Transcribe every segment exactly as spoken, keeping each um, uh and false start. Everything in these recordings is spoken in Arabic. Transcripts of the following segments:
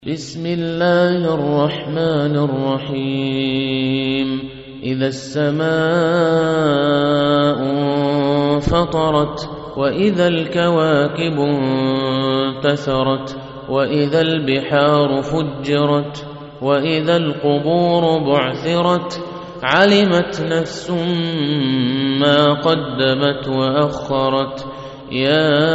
بسم الله الرحمن الرحيم إذا السماء انفطرت وإذا الكواكب انتثرت وإذا البحار فجرت وإذا القبور بعثرت علمت نفس ما قدمت وأخرت يا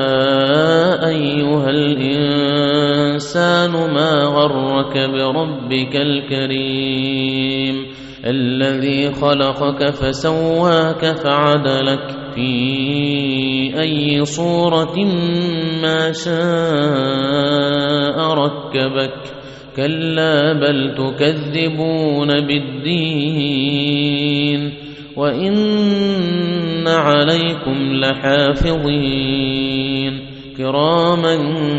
أيها الإنسان ما غرك بربك الكريم الذي خلقك فسواك فعدلك في أي صورة ما شاء ركبك كلا بل تكذبون بالدين وإن عليكم لحافظين كراما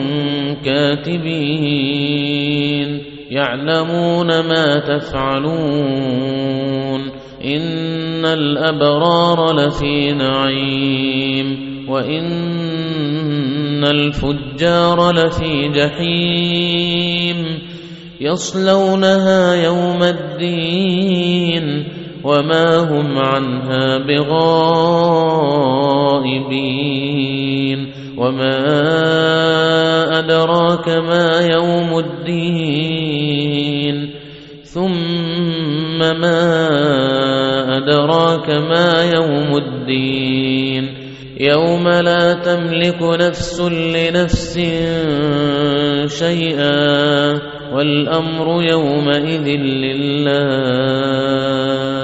كاتبين يعلمون ما تفعلون إن الأبرار لفي نعيم وإن الفجار لفي جحيم يصلونها يوم الدين وما هم عنها بغائبين وما أدراك ما يوم الدين ثم ما أدراك ما يوم الدين يوم لا تملك نفس لنفس شيئا والأمر يومئذ لله